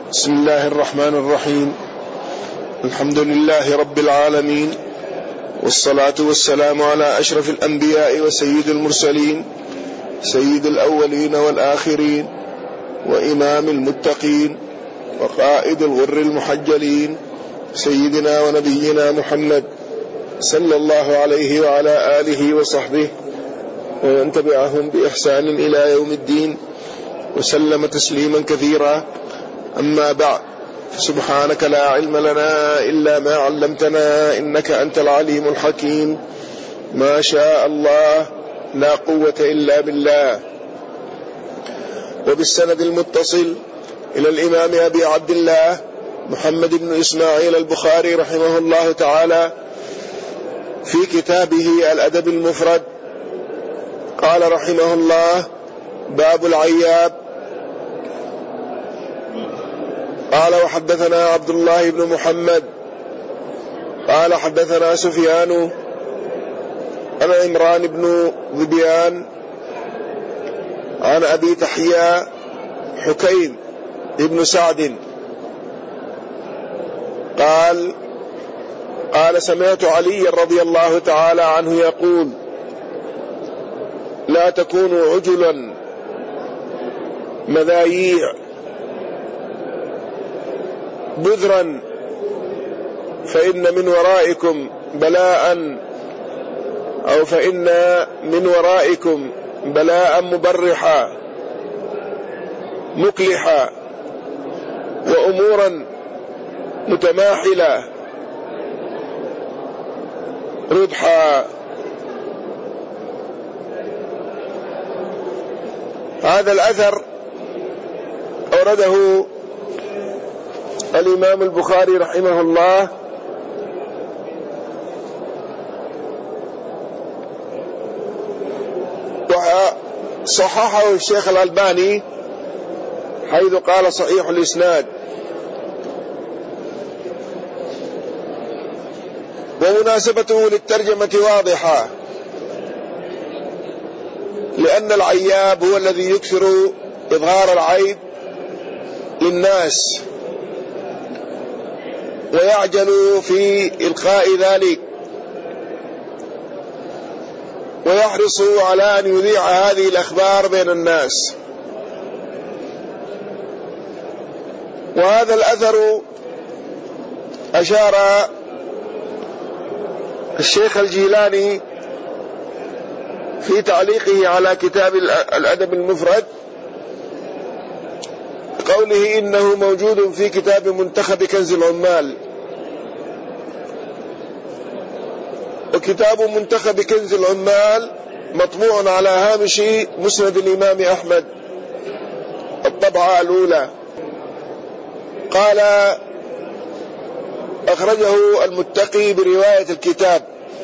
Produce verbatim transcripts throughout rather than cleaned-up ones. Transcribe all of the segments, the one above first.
بسم الله الرحمن الرحيم. الحمد لله رب العالمين، والصلاة والسلام على أشرف الأنبياء وسيد المرسلين، سيد الأولين والآخرين، وإمام المتقين، وقائد الغر المحجلين، سيدنا ونبينا محمد صلى الله عليه وعلى آله وصحبه ومن تبعهم بإحسان إلى يوم الدين، وسلم تسليما كثيرا. أما بعد، سبحانك لا علم لنا إلا ما علمتنا إنك أنت العليم الحكيم. ما شاء الله لا قوة إلا بالله. وبالسند المتصل إلى الإمام أبي عبد الله محمد بن إسماعيل البخاري رحمه الله تعالى في كتابه الأدب المفرد، قال رحمه الله: باب العياب. قال: وحدثنا عبد الله بن محمد قال حدثنا سفيان عن عمران بن ذبيان عن أبي تحيا حكيم بن سعد قال قال سمعت علي رضي الله تعالى عنه يقول: لا تكونوا عجلا مذاييع بذرا، فإن من ورائكم بلاء أو فإن من ورائكم بلاء مبرحا مكلحا وأمورا متماحلة ردحا. هذا الأثر أورده الإمام البخاري رحمه الله وصححه الشيخ الألباني حيث قال صحيح الإسناد. ومناسبته للترجمة واضحة، لأن العياب هو الذي يكثر إظهار العيب للناس ويعجل في إلقاء ذلك، ويحرص على أن يذيع هذه الأخبار بين الناس. وهذا الأثر أشار الشيخ الجيلاني في تعليقه على كتاب الأدب المفرد قوله إنه موجود في كتاب منتخب كنز العمال. وكتاب منتخب كنز العمال مطبوع على هامش مسند الإمام أحمد الطبعة الأولى. قال: أخرجه المتقي برواية الكتاب،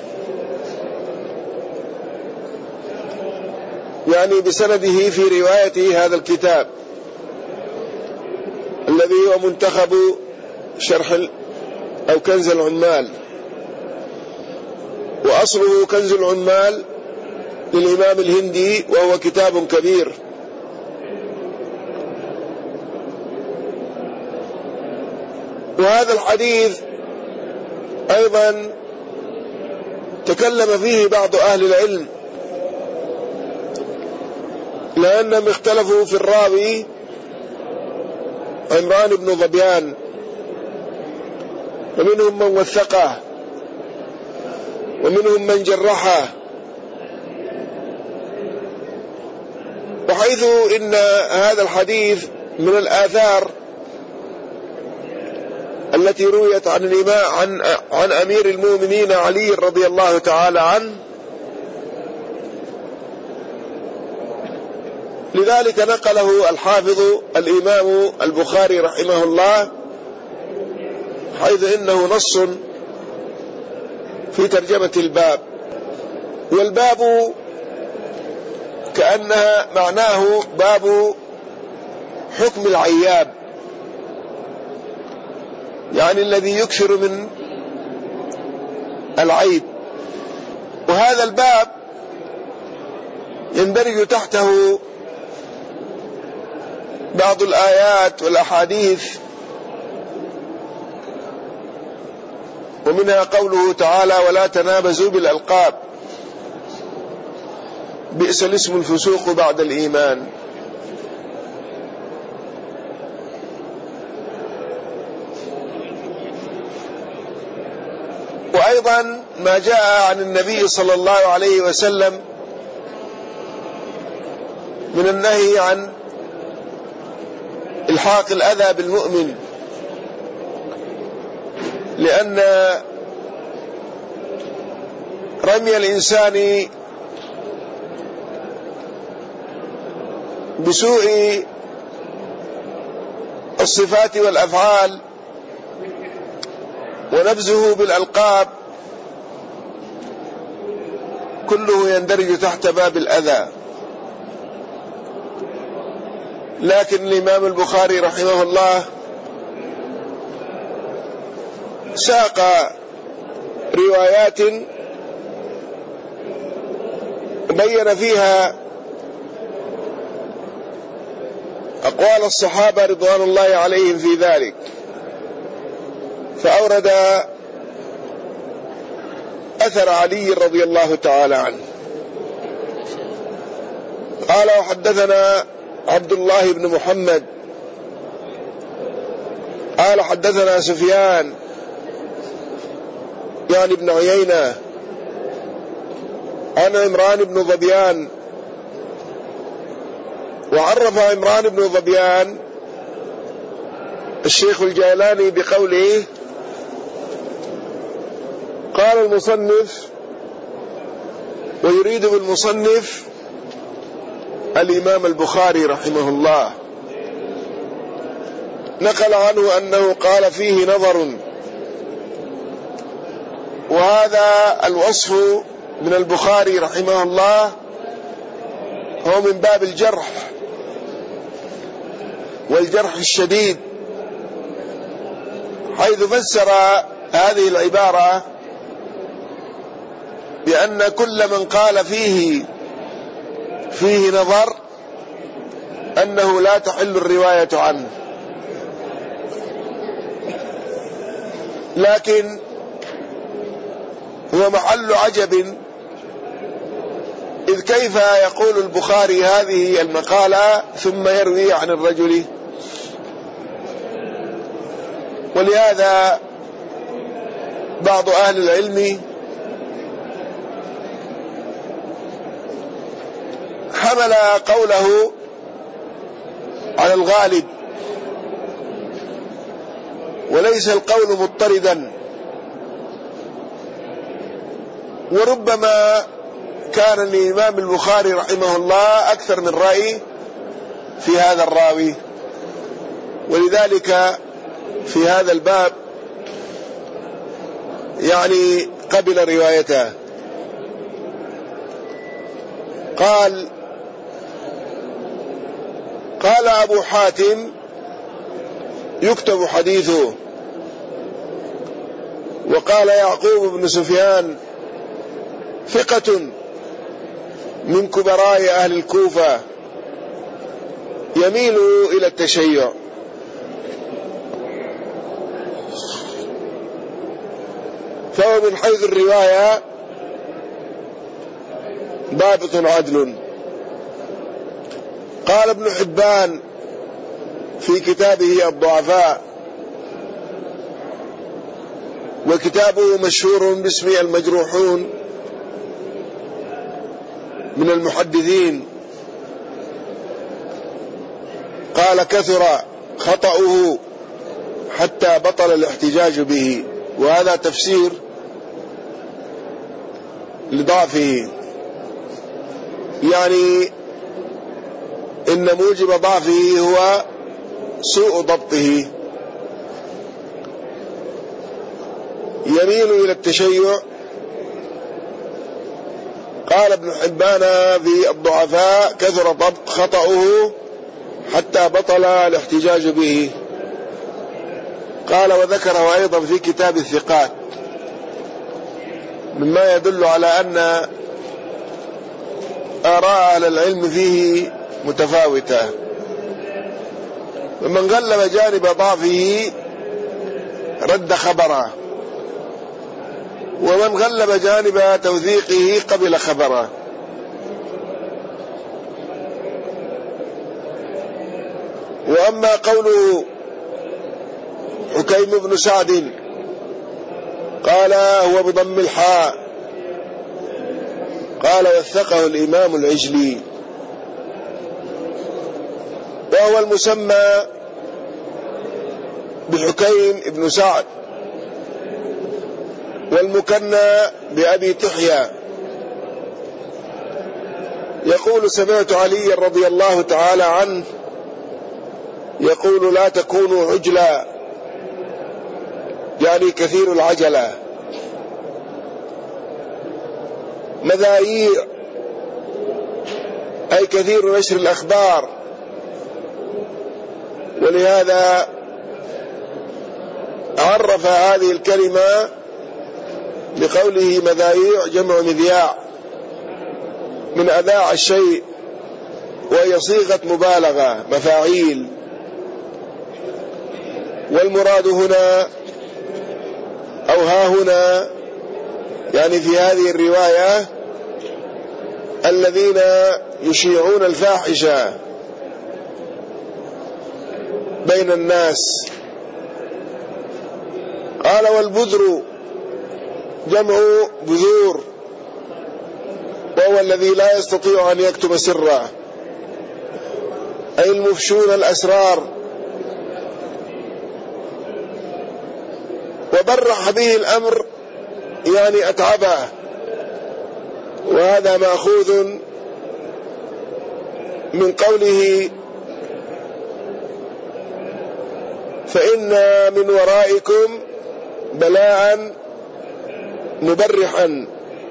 يعني بسنده في روايته هذا الكتاب الذي هو منتخب شرح أو كنز العمال، وأصله كنز العمال للإمام الهندي، وهو كتاب كبير. وهذا الحديث أيضا تكلم فيه بعض أهل العلم، لأنهم اختلفوا في الراوي عمران بن ذبيان، ومنهم من وثقه ومنهم من جرحه، وحيث إن هذا الحديث من الآثار التي رويت عن الإمام عن عن أمير المؤمنين علي رضي الله تعالى عنه، لذلك نقله الحافظ الإمام البخاري رحمه الله، حيث إنه نص في ترجمة الباب. والباب كأنها معناه باب حكم العياب، يعني الذي يكثر من العيب. وهذا الباب يندرج تحته بعض الآيات والأحاديث ومنها قوله تعالى ولا تنابزوا بالألقاب بئس الاسم الفسوق بعد الإيمان. وأيضا ما جاء عن النبي صلى الله عليه وسلم من النهي عن إلحاق الأذى بالمؤمن، لأن رمي الإنسان بسوء الصفات والأفعال ونبذه بالألقاب كله يندرج تحت باب الأذى. لكن الإمام البخاري رحمه الله ساق روايات بين فيها أقوال الصحابة رضوان الله عليهم في ذلك، فأورد أثر علي رضي الله تعالى عنه قال وحدثنا عبد الله بن محمد قال حدثنا سفيان يعني ابن عيينة عن عمران بن ظبيان. وعرف عمران بن ظبيان الشيخ الجيلاني بقوله قال المصنف، ويريد بالمصنف الإمام البخاري رحمه الله، نقل عنه أنه قال فيه نظر، وهذا الوصف من البخاري رحمه الله هو من باب الجرح والجرح الشديد، حيث فسر هذه العبارة بأن كل من قال فيه فيه نظر أنه لا تحل الرواية عنه. لكن هو محل عجب، إذ كيف يقول البخاري هذه المقالة ثم يروي عن الرجل؟ ولهذا بعض أهل العلم حمل قوله على الغالب، وليس القول مضطردا، وربما كان الإمام البخاري رحمه الله أكثر من رأي في هذا الراوي، ولذلك في هذا الباب يعني قبل روايته. قال قال أبو حاتم يكتب حديثه. وقال يعقوب بن سفيان ثقة من كبراء أهل الكوفة يميل إلى التشيع. فهو من حيث الرواية ضابط عدل. قال ابن حبان في كتابه الضعفاء، وكتابه مشهور باسم المجروحون من المحدثين، قال كثر خطأه حتى بطل الاحتجاج به، وهذا تفسير لضعفه، يعني إن موجب ضعفه هو سوء ضبطه. يميل إلى التشيع. قال ابن حبان في الضعفاء كثر ضبط خطأه حتى بطل الاحتجاج به. قال وذكره أيضا في كتاب الثقات، مما يدل على أن آراء أهل العلم فيه متفاوتة، ومن غلب جانب ضعفه رد خبره، ومن غلب جانب توثيقه قبل خبره. وأما قوله حكيم بن سعد قال هو بضم الحاء، قال وثقه الإمام العجلي، وهو المسمى بحكيم بن سعد، والمكنى بأبي تحيا. يقول سمعت علي رضي الله تعالى عنه يقول لا تكونوا عجلا، يعني كثير العجلة، مذايع أي كثير نشر الأخبار. ولهذا عرف هذه الكلمة بقوله مذايع جمع مذياع، من أذاع الشيء، وهي صيغة مبالغة، مفاعيل. والمراد هنا أو ها هنا يعني في هذه الرواية الذين يشيعون الفاحشة بين الناس. قال والبذر جمع بذور، وهو الذي لا يستطيع أن يكتم سره، أي المفشون الأسرار. وبرح به الأمر يعني أتعبه، وهذا مأخوذ من قوله فإن من ورائكم بلاء مبرحا.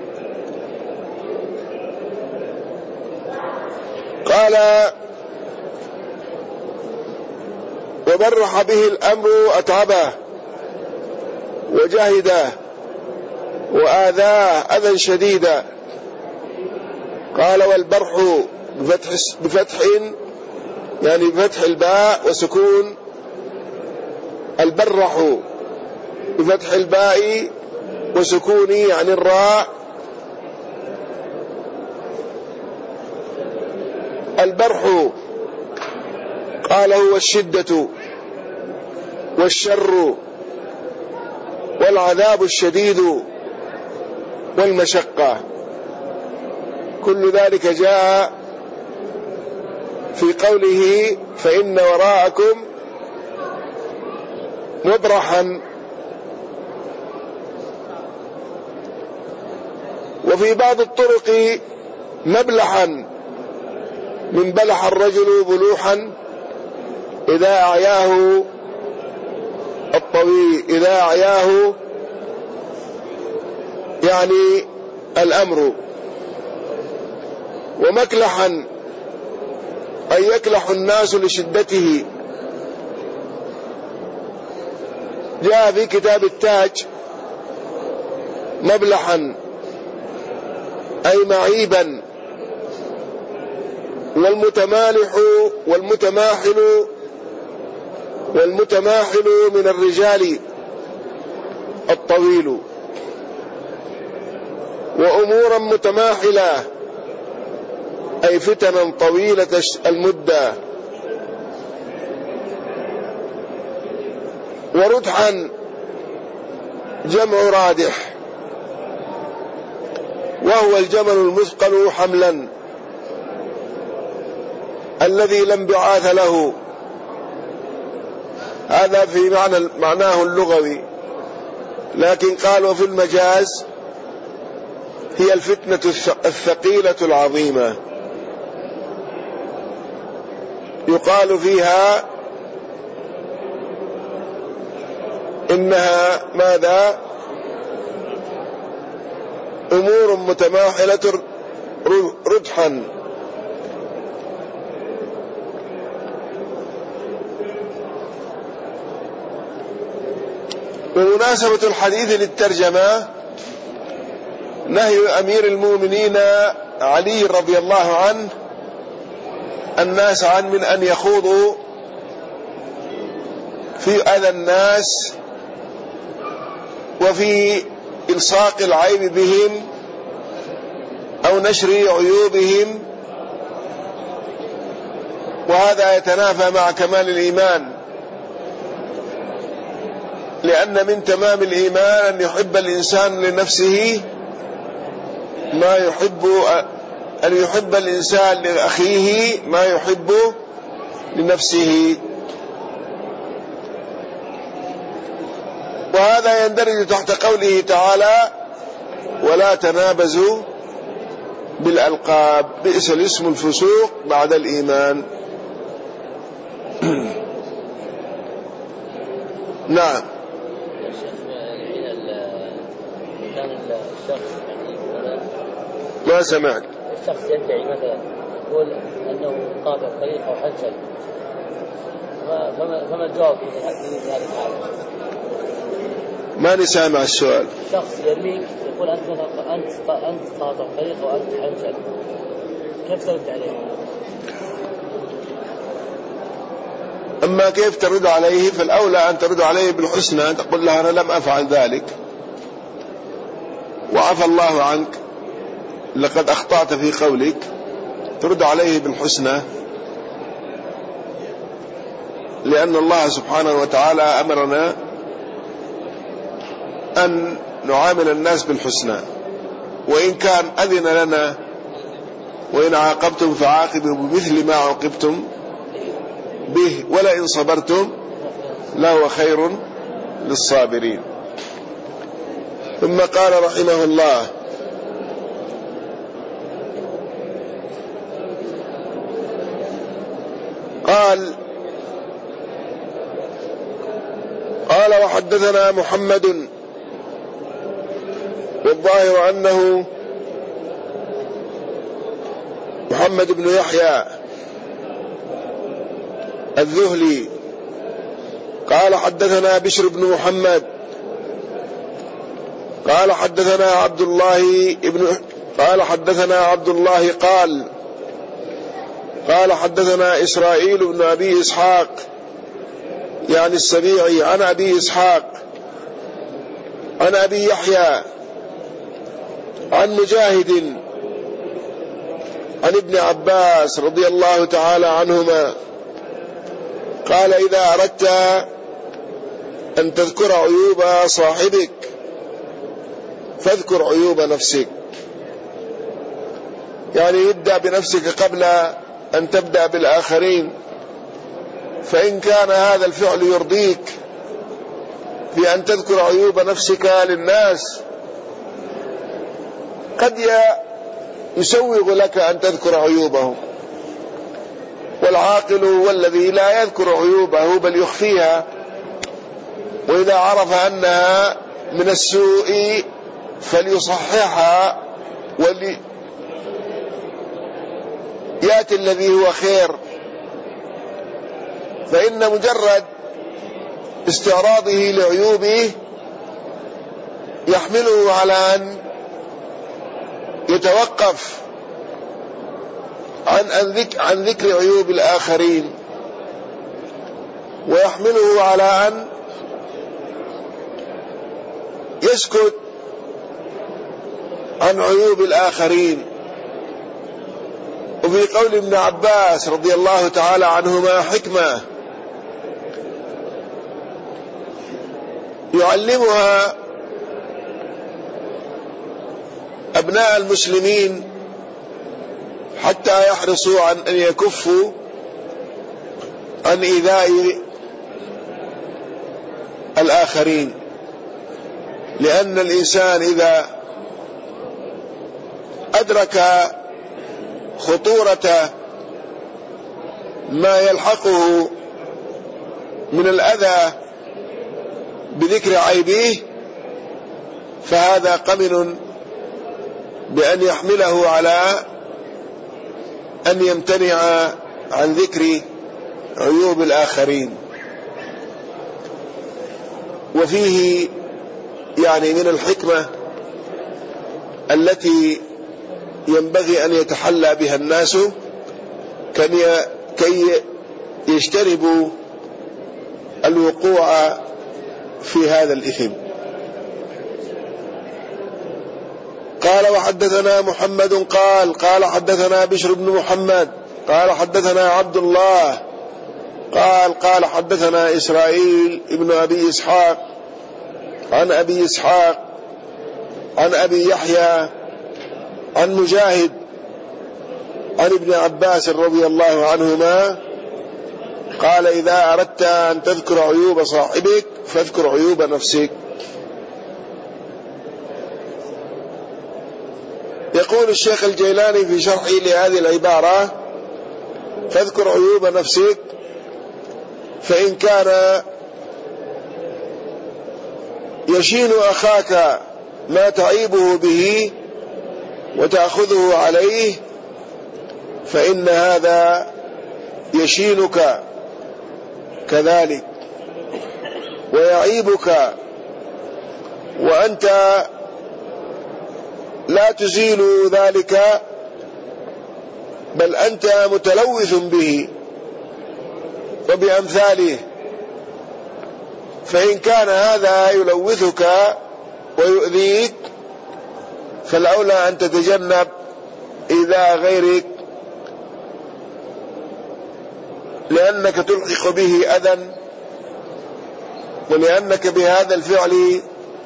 قال وبرح به الأمر أتعبه وجهده وآذاه أذى شديدا. قال والبرح بفتح, بفتح يعني بفتح الباء وسكون البرح بفتح الباء وسكون يعني الراء. البرح قال هو الشدة والشر والعذاب الشديد والمشقة، كل ذلك جاء في قوله فإن وراءكم مبرحا. وفي بعض الطرق مبلحا، من بلح الرجل بلوحا إذا أعياه الطويل، إذا أعياه يعني الأمر. ومكلحا أي يكلح الناس لشدته. جاء في كتاب التاج مبلحا أي معيبا. والمتمالح والمتماحل والمتماحل من الرجال الطويل. وأمورا متماحلة أي فتنا طويلة المدة. وردحا جمع رادح، وهو الجمل المثقل حملا الذي لا انبعاث له. هذا في معنى معناه اللغوي، لكن قال وفي المجاز هي الفتنة الثقيلة العظيمة، يقال فيها إنها ماذا؟ أمور متماحلة ردحا. ومناسبة الحديث للترجمة نهي أمير المؤمنين علي رضي الله عنه الناس عن من أن يخوضوا في أذى الناس وفي إلصاق العيب بهم أو نشر عيوبهم، وهذا يتنافى مع كمال الإيمان، لأن من تمام الإيمان أن يحب الإنسان لنفسه ما يحب، أن يحب الإنسان لأخيه ما يحب لنفسه. وهذا يندرج تحت قوله تعالى: ولا تنابزوا بالألقاب بئس الاسم الفسوق بعد الإيمان. نعم. ما سمعت. الشخص يدعي مثلا يقول أنه قاطع الطريق أو حجل، فما الجواب في هذه الحالة؟ ما نسامع السؤال. شخص يرميك يقول أنت أنت أنت قاطع الطريق أو أنت حجل، كيف ترد عليه؟ أما كيف ترد عليه، فالأولى أن ترد عليه بالحسنى، تقول له أنا لم أفعل ذلك وعفى الله عنك، لقد أخطأت في قولك، ترد عليه بالحسنى، لأن الله سبحانه وتعالى أمرنا أن نعامل الناس بالحسنى، وإن كان أذن لنا وإن عاقبتم فعاقبوا بمثل ما عوقبتم به ولئن صبرتم لهو خير للصابرين. ثم قال رحمه الله: قال قال وحدثنا محمد، والظاهر أنه محمد بن يحيى الذهلي، قال حدثنا بشر بن محمد قال حدثنا عبد الله ابن قال حدثنا عبد الله قال قال حدثنا إسرائيل بن أبي إسحاق يعني السبيعي عن أبي إسحاق عن أبي يحيى عن مجاهد عن ابن عباس رضي الله تعالى عنهما قال: إذا أردت أن تذكر عيوب صاحبك فاذكر عيوب نفسك، يعني ابدأ بنفسك قبل أن تبدأ بالآخرين، فإن كان هذا الفعل يرضيك في أن تذكر عيوب نفسك للناس قد يسوغ لك أن تذكر عيوبهم، والعاقل هو الذي لا يذكر عيوبه بل يخفيها، وإذا عرف أنها من السوء فليصححها وليأتي الذي هو خير، فإن مجرد استعراضه لعيوبه يحمله على أن يتوقف عن عن ذكر عيوب الآخرين، ويحمله على أن يسكت عن عيوب الآخرين. وفي قول ابن عباس رضي الله تعالى عنهما حكمة يعلمها أبناء المسلمين حتى يحرصوا عن أن يكفوا عن إيذاء الآخرين، لأن الإنسان إذا أدرك خطورة ما يلحقه من الأذى بذكر عيبه فهذا قمن بأن يحمله على أن يمتنع عن ذكر عيوب الآخرين. وفيه يعني من الحكمة التي ينبغي أن يتحلى بها الناس كي يجتنبوا الوقوع في هذا الإثم. قال وحدثنا محمد قال قال حدثنا بشر بن محمد قال حدثنا عبد الله قال قال حدثنا إسرائيل ابن أبي إسحاق عن أبي إسحاق عن أبي يحيى عن مجاهد عن ابن عباس رضي الله عنهما قال إذا أردت أن تذكر عيوب صاحبك فاذكر عيوب نفسك. يقول الشيخ الجيلاني في شرحه لهذه العبارة فاذكر عيوب نفسك، فإن كان يشين أخاك ما تعيبه به وتأخذه عليه فإن هذا يشينك كذلك ويعيبك، وأنت لا تزيل ذلك بل أنت متلوث به وبأمثاله. فإن كان هذا يلوثك ويؤذيك فالأولى أن تتجنب إيذاء غيرك، لأنك تلحق به أذى، ولأنك بهذا الفعل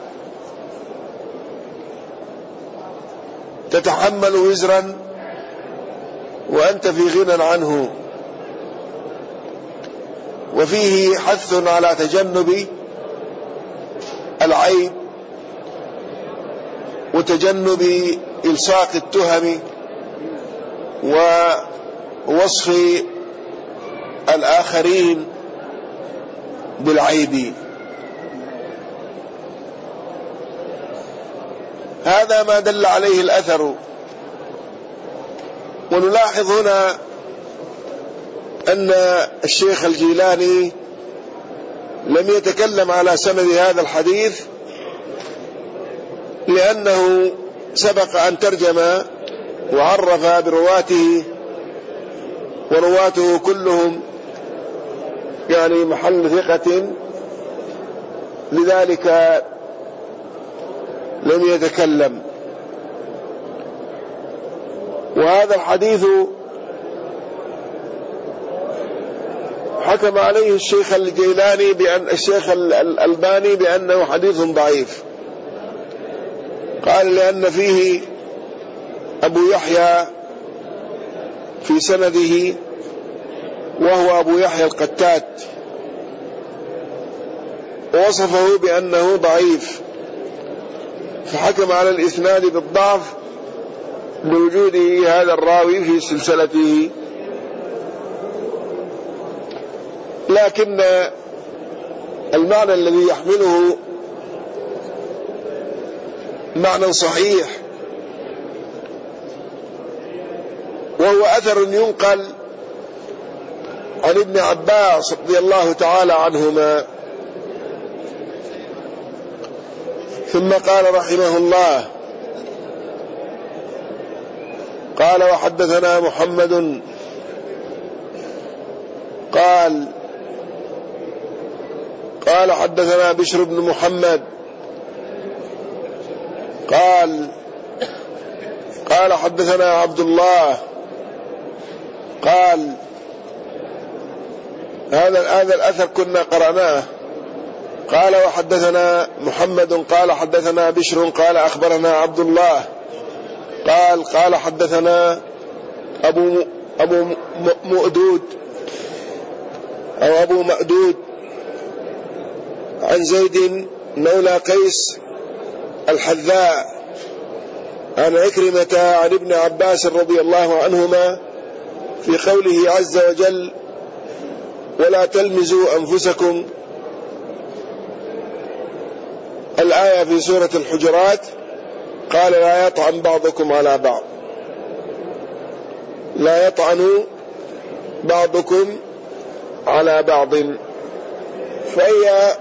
تتحمل وزرا وأنت في غنى عنه. وفيه حث على تجنب العيب وتجنب إلصاق التهم ووصف الآخرين بالعيب. هذا ما دل عليه الأثر. ونلاحظ هنا أن الشيخ الجيلاني لم يتكلم على سند هذا الحديث لأنه سبق أن ترجم وعرف برواته، ورواته كلهم يعني محل ثقة، لذلك لم يتكلم. وهذا الحديث حكم عليه الشيخ الجيلاني بأن الشيخ الألباني بأنه حديث ضعيف، قال لأن فيه أبو يحيى في سنده وهو أبو يحيى القتات، ووصفه بأنه ضعيف، فحكم على الإسناد بالضعف لوجوده هذا الراوي في سلسلته. لكن المعنى الذي يحمله معنى صحيح، وهو أثر ينقل عن ابن عباس رضي الله تعالى عنهما. ثم قال رحمه الله قال وحدثنا محمد قال قال حدثنا بشر بن محمد قال قال حدثنا عبد الله قال هذا هذا الأثر كنا قرأناه. قال وحدثنا محمد قال حدثنا بشر قال أخبرنا عبد الله قال قال حدثنا أبو أبو مؤدود أو أبو مأدود عن زيد مولى قيس الحذاء عن عكرمة عن ابن عباس رضي الله عنهما في قوله عز وجل ولا تلمزوا أنفسكم، الآية في سورة الحجرات، قال لا يطعن بعضكم على بعض، لا يطعن بعضكم على بعض. فهي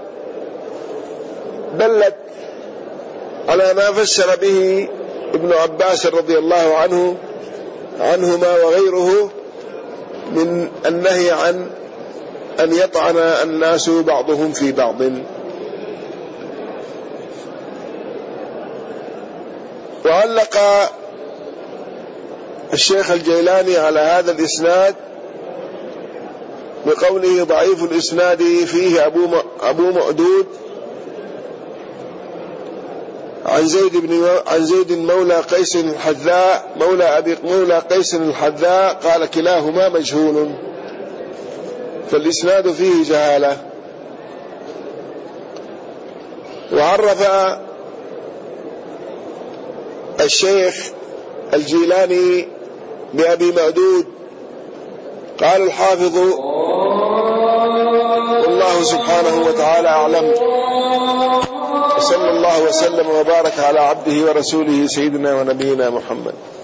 دلت على ما فسر به ابن عباس رضي الله عنه عنهما وغيره من النهي عن أن يطعن الناس بعضهم في بعض. وعلق الشيخ الجيلاني على هذا الإسناد بقوله ضعيف الإسناد فيه أبو أبو مؤدود عن زيد بن عن زيد مولى قيس الحذاء مولى أبي مولى قيس الحذاء قال كلاهما مجهول، فالإسناد فيه جهالة. وعرف الشيخ الجيلاني بأبي مؤدود قال الحافظ والله سبحانه وتعالى أعلم، وصلى الله وسلم وبارك على عبده ورسوله سيدنا ونبينا محمد.